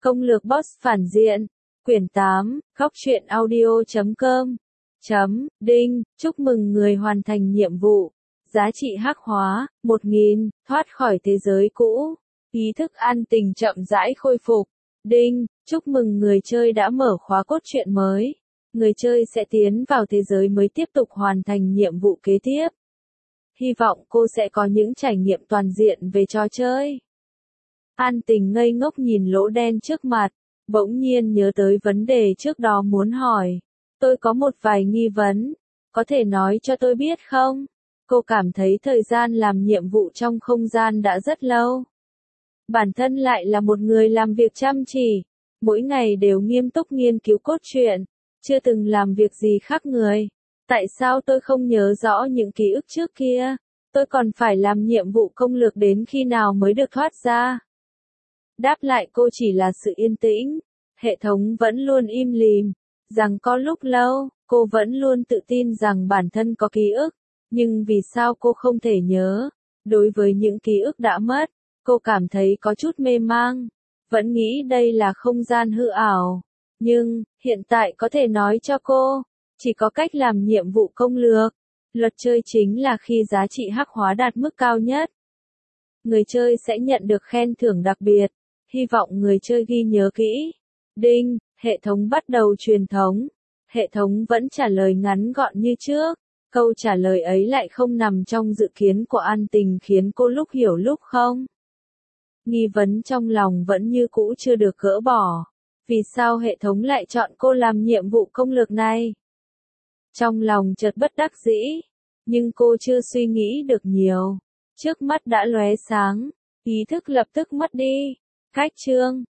Công lược boss phản diện. Quyển 8, góc truyện audio.com. Đinh, chúc mừng người hoàn thành nhiệm vụ. Giá trị hắc hóa, 1000, thoát khỏi thế giới cũ. Ý thức an tình chậm rãi khôi phục. Đinh, chúc mừng người chơi đã mở khóa cốt truyện mới. Người chơi sẽ tiến vào thế giới mới tiếp tục hoàn thành nhiệm vụ kế tiếp. Hy vọng cô sẽ có những trải nghiệm toàn diện về trò chơi. An tình ngây ngốc nhìn lỗ đen trước mặt, bỗng nhiên nhớ tới vấn đề trước đó muốn hỏi. Tôi có một vài nghi vấn, có thể nói cho tôi biết không? Cô cảm thấy thời gian làm nhiệm vụ trong không gian đã rất lâu. Bản thân lại là một người làm việc chăm chỉ, mỗi ngày đều nghiêm túc nghiên cứu cốt truyện, chưa từng làm việc gì khác người. Tại sao tôi không nhớ rõ những ký ức trước kia? Tôi còn phải làm nhiệm vụ công lược đến khi nào mới được thoát ra? Đáp lại cô chỉ là sự yên tĩnh. Hệ thống vẫn luôn im lìm. Rằng có lúc lâu, cô vẫn luôn tự tin rằng bản thân có ký ức. Nhưng vì sao cô không thể nhớ? Đối với những ký ức đã mất, cô cảm thấy có chút mê mang. Vẫn nghĩ đây là không gian hư ảo. Nhưng, hiện tại có thể nói cho cô, chỉ có cách làm nhiệm vụ công lược. Luật chơi chính là khi giá trị hắc hóa đạt mức cao nhất, người chơi sẽ nhận được khen thưởng đặc biệt. Hy vọng người chơi ghi nhớ kỹ. Đinh, hệ thống bắt đầu truyền thống. Hệ thống vẫn trả lời ngắn gọn như trước. Câu trả lời ấy lại không nằm trong dự kiến của An Tình khiến cô lúc hiểu lúc không. Nghi vấn trong lòng vẫn như cũ chưa được gỡ bỏ. Vì sao hệ thống lại chọn cô làm nhiệm vụ công lược này? Trong lòng chợt bất đắc dĩ, nhưng cô chưa suy nghĩ được nhiều. Trước mắt đã lóe sáng, ý thức lập tức mất đi. Cách chương